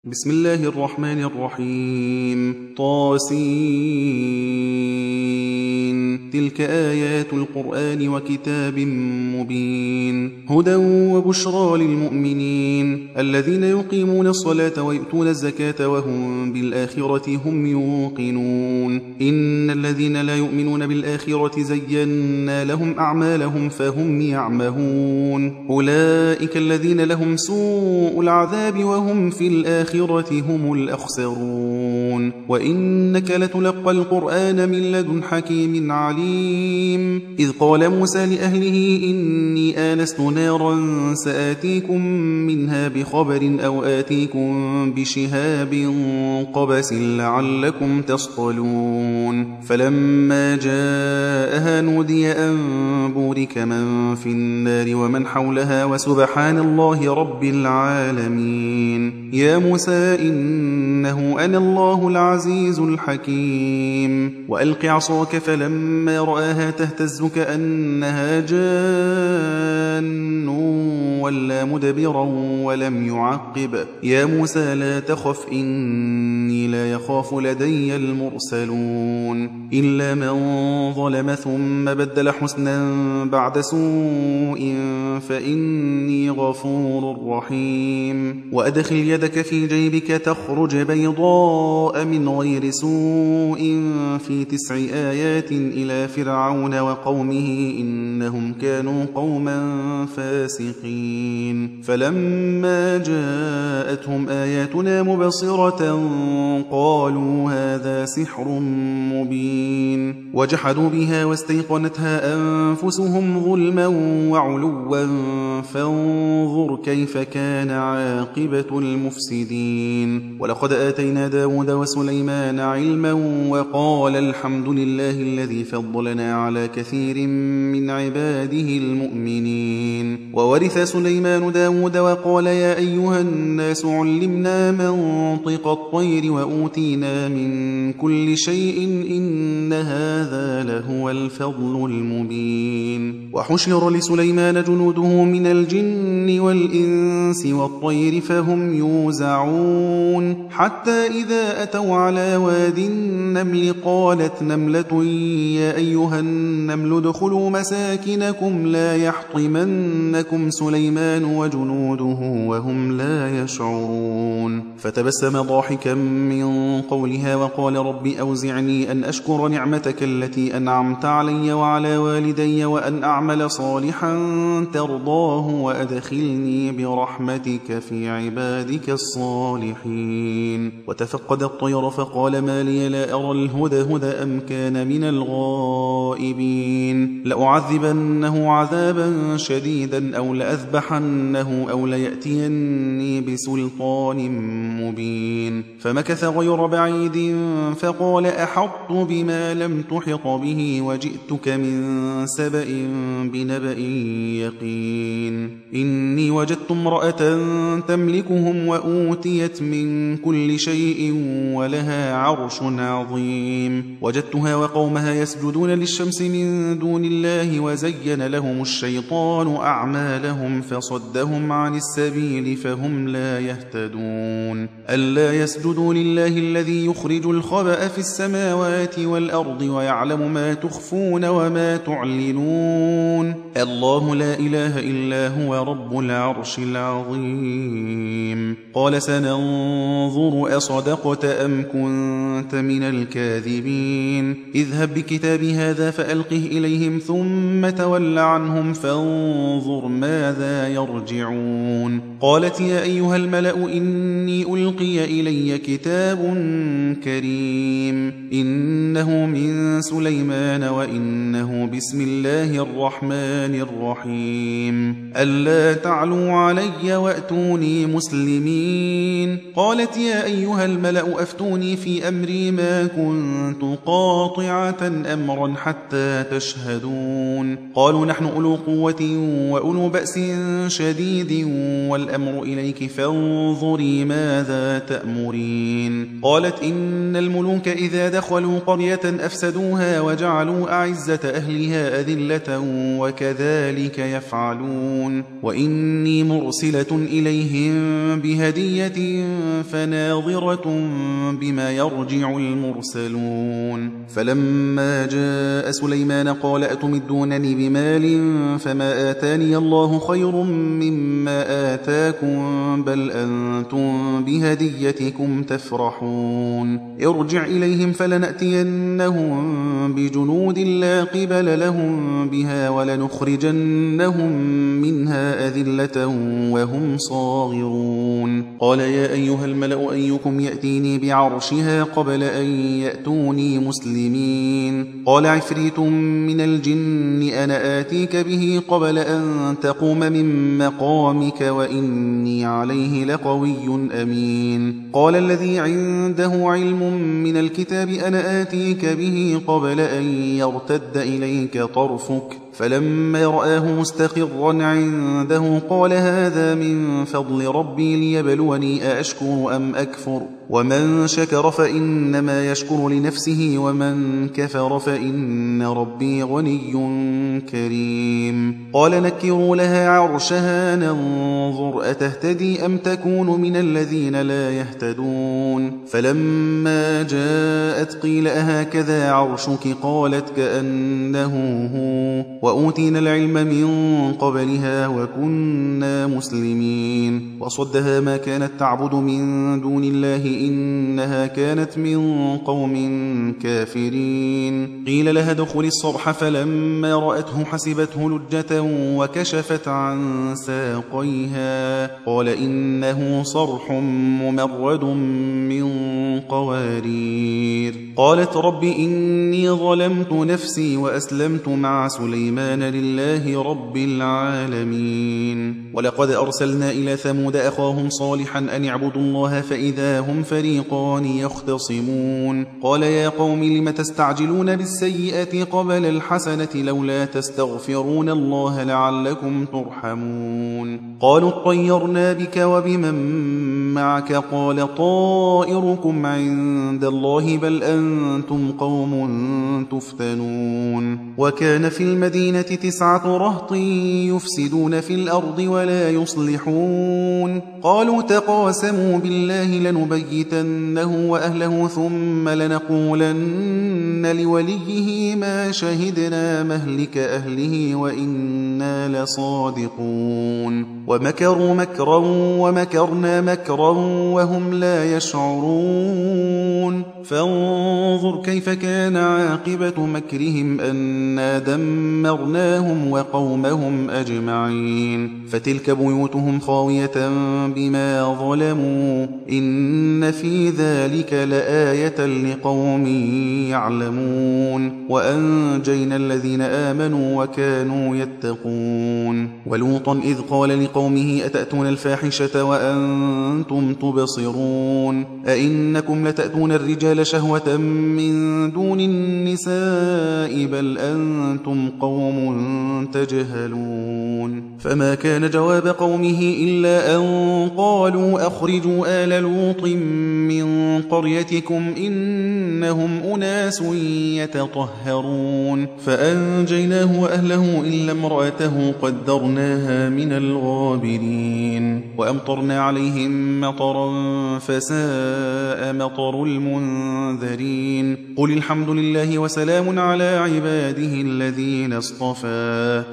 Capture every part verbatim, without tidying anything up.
بسم الله الرحمن الرحيم طاسين تلك آيات القرآن وكتاب مبين هدى وبشرى للمؤمنين الذين يقيمون الصلاة ويؤتون الزكاة وهم بالآخرة هم يوقنون إن الذين لا يؤمنون بالآخرة زينا لهم أعمالهم فهم يعمهون أولئك الذين لهم سوء العذاب وهم في الآخرة هم الأخسرون وإنك لتلقى القرآن من لدن حكيم عليم إذ قال موسى لأهله إني آنست نارا سآتيكم منها بخبر أو آتيكم بشهاب قبس لعلكم تصطلون فلما جاءها نودي أن بورك من في النار ومن حولها وسبحان الله رب العالمين يا موسى إنه أنا الله العزيز الحكيم وألق عصاك فلما رآها تهتز كأنها جان ولا مدبرا ولم يعقب يا موسى لا تخف إني لا يخاف لدي المرسلون إلا من ظلم ثم بدل حسنا بعد سوء فإني غفور رحيم وأدخل يدك في جيبك تخرج بيضاء من غير سوء في تسع آيات إلى فرعون وقومه إنهم كانوا قوما فاسقين فلما جاءتهم آياتنا مبصرة قالوا هذا سحر مبين وجحدوا بها واستيقنتها أنفسهم ظلما وعلوا فانظر كيف كان عاقبة المفسدين ولقد آتينا داود وسليمان علما وقال الحمد لله الذي فضلنا على كثير من عباده المؤمنين وورث سليمان داود وقال يا أيها الناس علمنا منطق الطير وأوتينا من كل شيء إن هذا لهو الفضل المبين وحشر لسليمان جنوده من الجن والإنس والطير فهم يوزعون حتى إذا أتوا على واد النمل قالت نملة يا أيها النمل ادخلوا مساكنكم لا يحطمنكم سليمان وجنوده وهم لا يشعرون فتبسم ضاحكا من قولها وقال رب أوزعني أن أشكر نعمتك التي أنعمت علي وعلى والدي وأن أعمل صالحا ترضاه وأدخلني برحمتك في عبادك الصالحين وتفقد الطير فقال ما لي لا أرى الهدهد أم كان من الغائبين لأعذبنه عذابا شديدا أو لأذبحنه أو ليأتيني بسلطان مبين فمكث غير بعيد فقال أحط بما لم تحط به وجئتك من سبأ بنبأ يقين إني وجدت امرأة تملكهم وأوتيت من كل شيء ولها عرش عظيم وجدتها وقومها يسجدون للشمس من دون الله وزين لهم الشيطان أعمالهم فصدهم عن السبيل فهم لا يهتدون ألا يسجدوا لله الذي يخرج الخبأ في السماوات والأرض ويعلم ما تخفون وما تعلنون الله لا إله إلا هو رب العرش العظيم قال سننظر أصدقت أم كنت من الكاذبين اذهب بكتابي هذا فألقه إليهم ثم تول عنهم فانظر ماذا يرجعون قالت يا أيها الملأ إني ألقي إلي كتاب كريم إنه من سليمان وإنه بسم الله الرحمن الرحيم ألا تعلوا علي وأتوني مسلمين قالت يا أيها الملأ أفتوني في أمري ما كنت قاطعة أمرا حتى تشهدون قالوا نحن أولو قوة وأولو بأس شديد والأمر إليك فانظري ماذا تأمرين قالت إن الملوك إذا دخلوا قرية أفسدوها وجعلوا أعزة أهلها أذلة وكذلك يفعلون وإني مرسلة إليهم بهدية بهدية فناظرة بما يرجع المرسلون فلما جاء سليمان قال أتمدونني بمال فما آتاني الله خير مما آتاكم بل أنتم بهديتكم تفرحون ارجع إليهم فلنأتينهم بجنود لا قبل لهم بها ولنخرجنهم منها أذلة وهم صاغرون قال يا أيها الملأ أيكم يأتيني بعرشها قبل أن يأتوني مسلمين قال عفريت من الجن أنا آتيك به قبل أن تقوم من مقامك وإني عليه لقوي أمين قال الذي عنده علم من الكتاب أنا آتيك به قبل أن يرتد إليك طرفك فلما رآه مستقرا عنده قال هذا من فضل ربي ليبلوني أأشكر أم أكفر ومن شكر فإنما يشكر لنفسه ومن كفر فإن ربي غني كريم قال نكروا لها عرشها ننظر أتهتدي أم تكون من الذين لا يهتدون فلما جاءت قيل أهكذا عرشك قالت كأنه هو وأوتينا العلم من قبلها وكنا مسلمين وصدها ما كانت تعبد من دون الله إنها كانت من قوم كافرين قيل لها ادخل الصرح فلما رأته حسبته لجة وكشفت عن ساقيها قال إنه صرح ممرد من قوارير قالت رب إني ظلمت نفسي وأسلمت مع سليمان لله رب العالمين ولقد أرسلنا إلى ثمود أخاهم صالحا أن اعبدوا الله فإذا هم فريقان يختصمون قال يا قوم لم تستعجلون بالسيئة قبل الحسنة لولا تستغفرون الله لعلكم ترحمون قالوا اطيرنا بك وبمن معك قال طائركم عند الله بل أنتم قوم تفتنون وكان في المدينة تسعة رهط يفسدون في الأرض ولا يصلحون قالوا تقاسموا بالله لنبيتنه وأهله ثم لنقولن لوليه ما شهدنا مهلك أهله وإنا لصادقون ومكروا مكرا ومكرنا مكرا وهم لا يشعرون فانظر كيف كان عاقبة مكرهم أنا دمرناهم وقومهم أجمعين فتلك بيوتهم خاوية بما ظلموا إن في ذلك لآية لقوم يعلمون وأنجينا الذين آمنوا وكانوا يتقون ولوطا إذ قال لقومه أتأتون الفاحشة وأنتم تبصرون أئنكم لتأتون الرجال شهوة من دون النساء بل أنتم قوم تجهلون فما كان جواب قومه إلا أن قالوا أخرجوا آل لوط من قريتكم إنهم أناس يتطهرون فأنجيناه وأهله إلا امرأته قدرناها من الغابرين وأمطرنا عليهم مطرا فساء مطر المنذرين قل الحمد لله وسلام على عباده الذين اصطفى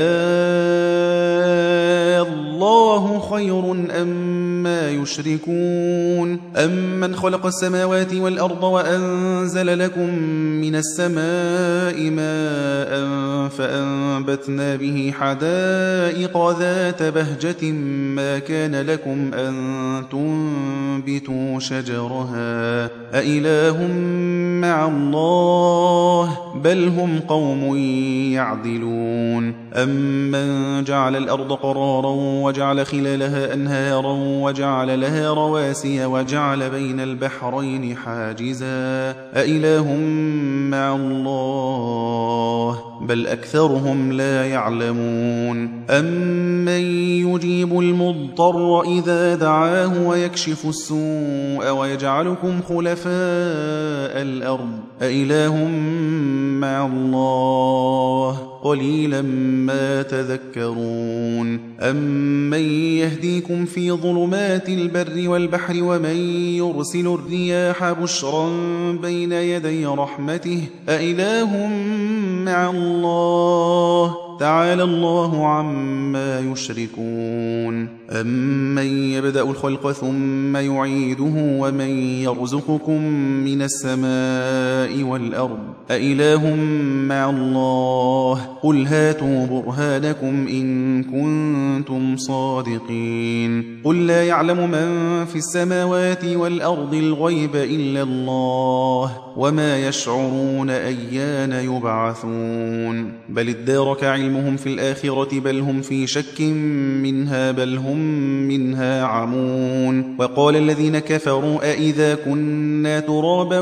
الله خير أما يشركون أمن خلق السماوات والأرض وأنزل لكم من السماء ماء فأنبتنا به حدائق ذات بهجة ما كان لكم أن تنبتوا شجرها أإله مع الله بل هم قوم يعدلون أمن جعل الأرض قرارا وجعل خلالها أنهارا وجعل لها رواسي وجعل بين البحرين حاجزا أإله مع الله بل أكثرهم لا يعلمون أمن يجيب المضطر إذا دعاه ويكشف السوء ويجعلكم خلفاء الأرض أإله مع الله قليلا ما تذكرون أمن يهديكم في ظلمات البر والبحر ومن يرسل الرياح بشرا بين يدي رحمته أإله مع الله تعالى الله عما يشركون أمن يبدأ الخلق ثم يعيده ومن يرزقكم من السماء والأرض أإله مع الله قل هاتوا برهانكم إن كنتم صادقين قل لا يعلم من في السماوات والأرض الغيب إلا الله وما يشعرون أيان يبعثون بل ادارك علمهم في الآخرة بل هم في شك منها بل هم منها عمون وقال الذين كفروا أئذا كنا ترابا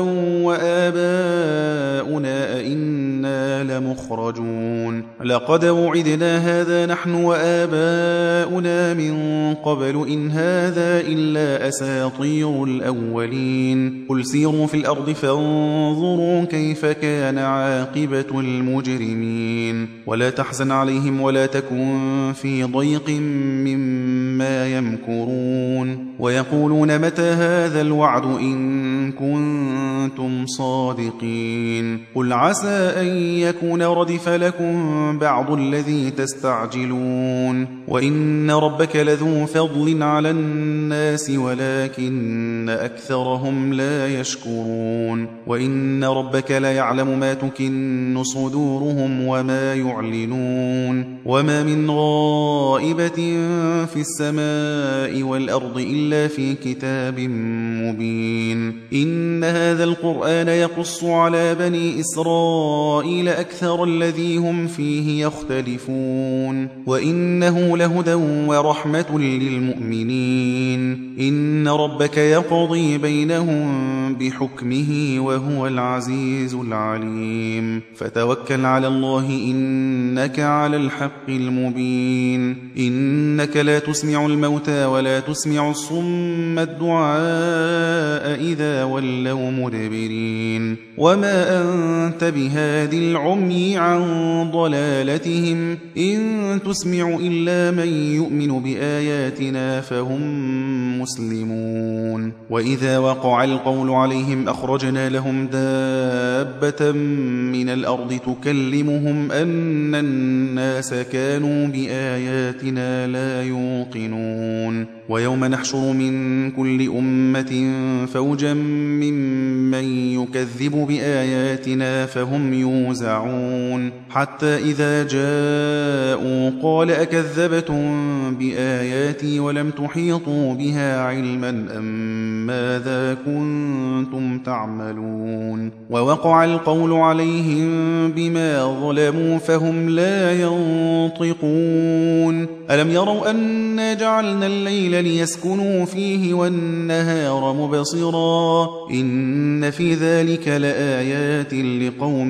وآباؤنا أئنا لمخرجون لقد وعدنا هذا نحن وآباؤنا من قبل إن هذا إلا أساطير الأولين قل سيروا في الأرض فانظروا كيف كان عاقبة المجرمين ولا تحزن عليهم ولا تكن في ضيق مما يمكرون ويقولون متى هذا الوعد إن كنتم صادقين قل عسى أن يكون ردف لكم بعض الذي تستعجلون وإن ربك لذو فضل على الناس ولكن أكثرهم لا يشكرون وإن ربك ليعلم ما تكن صدورهم وما يعلنون وما من غائبة في السماء والأرض إلا في كتاب مبين إن هذا القرآن يقص على بني إسرائيل أكثر الذي هم فيه يختلفون وإنه لهدى ورحمة للمؤمنين إن ربك يقضي بينهم بحكمه وهو العزيز العليم فتوكل على الله إنك على الحق المبين إنك لا تسمع الموتى ولا تسمع الصم الدعاء إذا ولوا مدبرين وما أنت بهاد العمي عن ضلالتهم إن تسمع إلا من يؤمن بآياتنا فهم مسلمون وإذا وقع القول عليهم أخرجنا لهم دابة من الأرض تكلمهم أن الناس كانوا بآياتنا لا يوقنون ويوم نحشر من كل أمة فوجا ممن يكذب بآياتنا فهم يوزعون حتى إذا جاءوا قال أكذبتم بآياتي ولم تحيطوا بها علما أم ماذا كنتم تعملون ووقع القول عليهم بما ظلموا فهم لا ينطقون ألم يروا أنا جعلنا الليل ليسكنوا فيه والنهار مبصرا إن في ذلك لآيات لقوم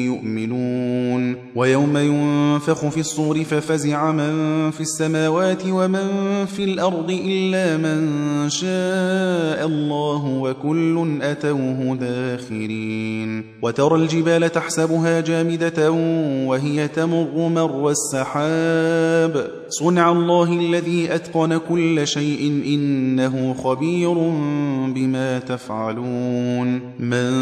يؤمنون ويوم ينفخ في الصور ففزع من في السماوات ومن في الأرض إلا من شاء الله وكل أتوه داخرين وترى الجبال تحسبها جامدة وهي تمر مر السحاب صنع الله الذي أتقن كل شيء إنه خبير بما تفعلون من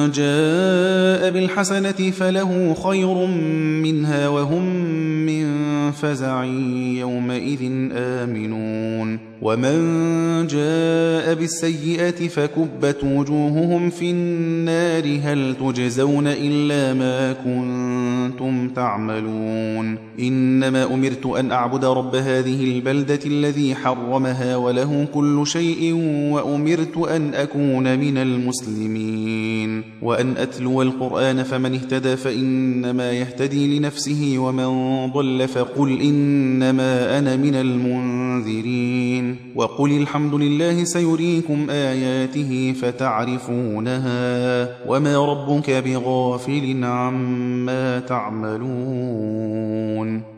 جاء بالحسنة فله خير منها وهم من فزع يومئذ آمنون ومن جاء بالسيئة فكبت وجوههم في النار هل تجزون إلا ما كنتم تعملون إنما أمرت أن أعبد رب هذه البلدة الذي حرمها وله كل شيء وأمرت أن أكون من المسلمين وأن أتلو القرآن فمن اهتدى فإنما يهتدي لنفسه ومن ضل فقل إنما أنا من المنذرين وقل الحمد لله سيريكم آياته فتعرفونها وما ربك بغافل عما تعملون